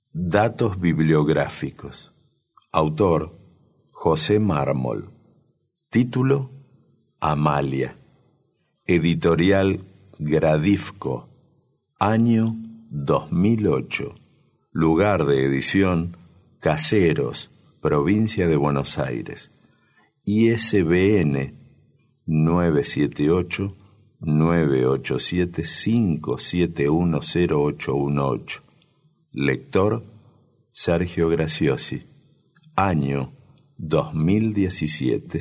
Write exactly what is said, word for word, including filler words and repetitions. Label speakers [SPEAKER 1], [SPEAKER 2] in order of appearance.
[SPEAKER 1] Datos bibliográficos. Autor: José Mármol. Título: Amalia. Editorial Gradifco. Año dos mil ocho. Lugar de edición: Caseros, provincia de Buenos Aires. I S B N nueve siete ocho, nueve ocho siete, cinco siete uno cero ocho uno ocho. Lector: Sergio Graciosi. Año dos mil diecisiete.